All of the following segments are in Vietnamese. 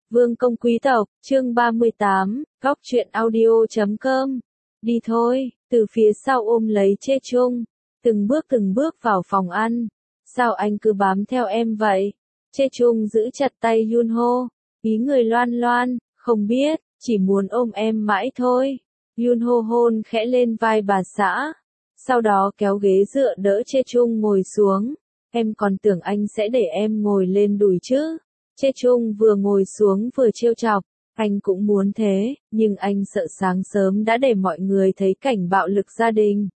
Vương công quý tộc, chương 38, góc truyện audio.com. Đi thôi, từ phía sau ôm lấy Chê Chung, từng bước vào phòng ăn. Sao anh cứ bám theo em vậy? Chê Chung giữ chặt tay Yunho, ý người loan loan, không biết, chỉ muốn ôm em mãi thôi. Yunho hôn khẽ lên vai bà xã, sau đó kéo ghế dựa đỡ Chê Chung ngồi xuống. Em còn tưởng anh sẽ để em ngồi lên đùi chứ. Chê Chung vừa ngồi xuống vừa trêu chọc, anh cũng muốn thế, nhưng anh sợ sáng sớm đã để mọi người thấy cảnh bạo lực gia đình.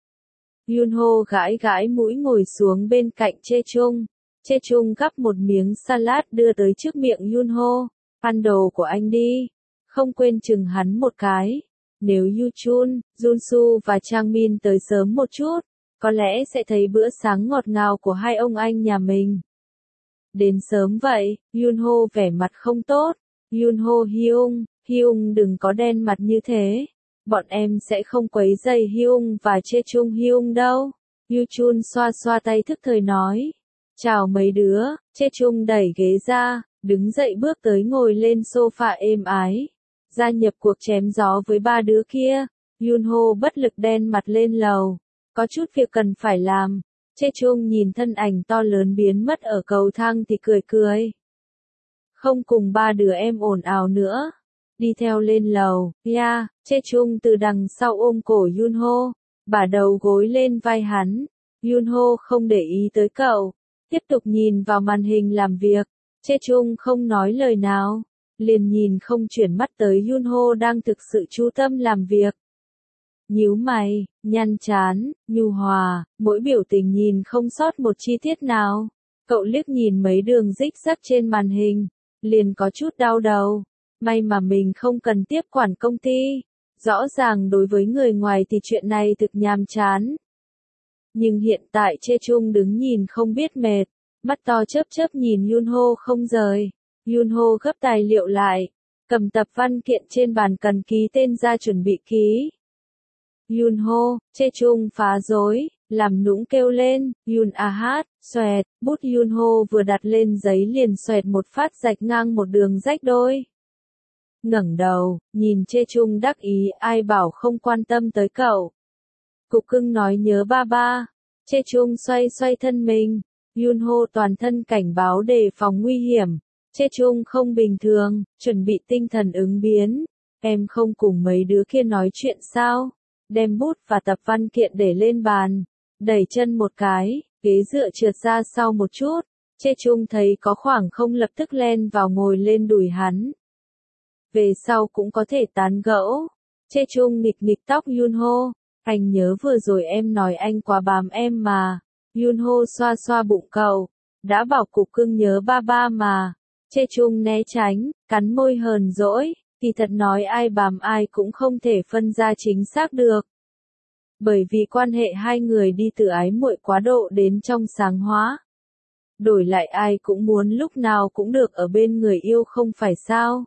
Yunho gãi gãi mũi ngồi xuống bên cạnh Chê Chung. Chê Chung gắp một miếng salad đưa tới trước miệng Yunho. Ăn đồ của anh đi, không quên chừng hắn một cái. Nếu Yuchun, Junsu và Changmin tới sớm một chút, có lẽ sẽ thấy bữa sáng ngọt ngào của hai ông anh nhà mình. Đến sớm vậy, Yunho vẻ mặt không tốt. Yunho Hyung đừng có đen mặt như thế. Bọn em sẽ không quấy rầy Hyung và Chê Chung Hyung đâu. Yuchun xoa xoa tay thức thời nói. Chào mấy đứa, Chê Chung đẩy ghế ra, đứng dậy bước tới ngồi lên sofa êm ái. Gia nhập cuộc chém gió với ba đứa kia. Yunho bất lực đen mặt lên lầu. Có chút việc cần phải làm. Chê Chung nhìn thân ảnh to lớn biến mất ở cầu thang thì cười. Không cùng ba đứa em ồn ào nữa. Đi theo lên lầu, Chê Chung từ đằng sau ôm cổ Yunho, bả đầu gối lên vai hắn. Yunho không để ý tới cậu, tiếp tục nhìn vào màn hình làm việc. Chê Chung không nói lời nào, liền nhìn không chuyển mắt tới Yunho đang thực sự chú tâm làm việc. Nhíu mày, nhăn trán, nhu hòa, mỗi biểu tình nhìn không sót một chi tiết nào. Cậu liếc nhìn mấy đường rích rắc trên màn hình, liền có chút đau đầu. May mà mình không cần tiếp quản công ty. Rõ ràng đối với người ngoài thì chuyện này thực nhàm chán. Nhưng hiện tại Chê Chung đứng nhìn không biết mệt, mắt to chớp nhìn Yunho không rời. Yunho gấp tài liệu lại, cầm tập văn kiện trên bàn cần ký tên ra chuẩn bị ký. Yunho, Chê Chung phá rối, làm nũng kêu lên, Yun xoẹt, bút Yunho vừa đặt lên giấy liền xoẹt một phát rạch ngang một đường rách đôi. Ngẩng đầu, nhìn Chê Chung đắc ý, ai bảo không quan tâm tới cậu. Cục cưng nói nhớ ba. Chê Chung xoay thân mình. Yunho toàn thân cảnh báo đề phòng nguy hiểm. Chê Chung không bình thường, chuẩn bị tinh thần ứng biến. Em không cùng mấy đứa kia nói chuyện sao? Đem bút và tập văn kiện để lên bàn. Đẩy chân một cái, ghế dựa trượt ra sau một chút. Chê Chung thấy có khoảng không lập tức len vào ngồi lên đùi hắn. Về sau cũng có thể tán gẫu. Chê Chung nghịch tóc Yunho. Anh nhớ vừa rồi em nói anh quá bám em mà. Yunho xoa bụng cậu. Đã bảo cục cưng nhớ ba mà. Chê Chung né tránh, cắn môi hờn dỗi. Thì thật nói ai bám ai cũng không thể phân ra chính xác được. Bởi vì quan hệ hai người đi từ ái muội quá độ đến trong sáng hóa. Đổi lại ai cũng muốn lúc nào cũng được ở bên người yêu không phải sao?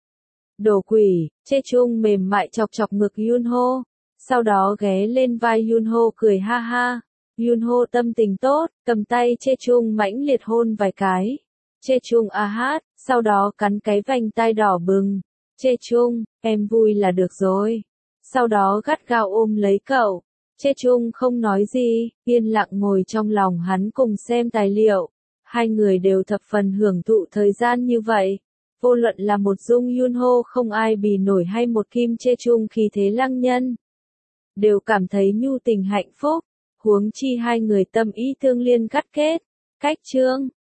Đồ quỷ, Chê Chung mềm mại chọc ngực Yunho, sau đó ghé lên vai Yunho cười ha ha. Yunho tâm tình tốt, cầm tay Chê Chung mãnh liệt hôn vài cái. Chê Chung sau đó cắn cái vành tai đỏ bừng. Chê Chung, em vui là được rồi. Sau đó gắt gao ôm lấy cậu. Chê Chung không nói gì, yên lặng ngồi trong lòng hắn cùng xem tài liệu. Hai người đều thập phần hưởng thụ thời gian như vậy. Vô luận là một Dung Yunho không ai bì nổi hay một Kim Chê Chung khí thế lăng nhân. Đều cảm thấy nhu tình hạnh phúc, huống chi hai người tâm ý tương liên gắt kết. Cách chương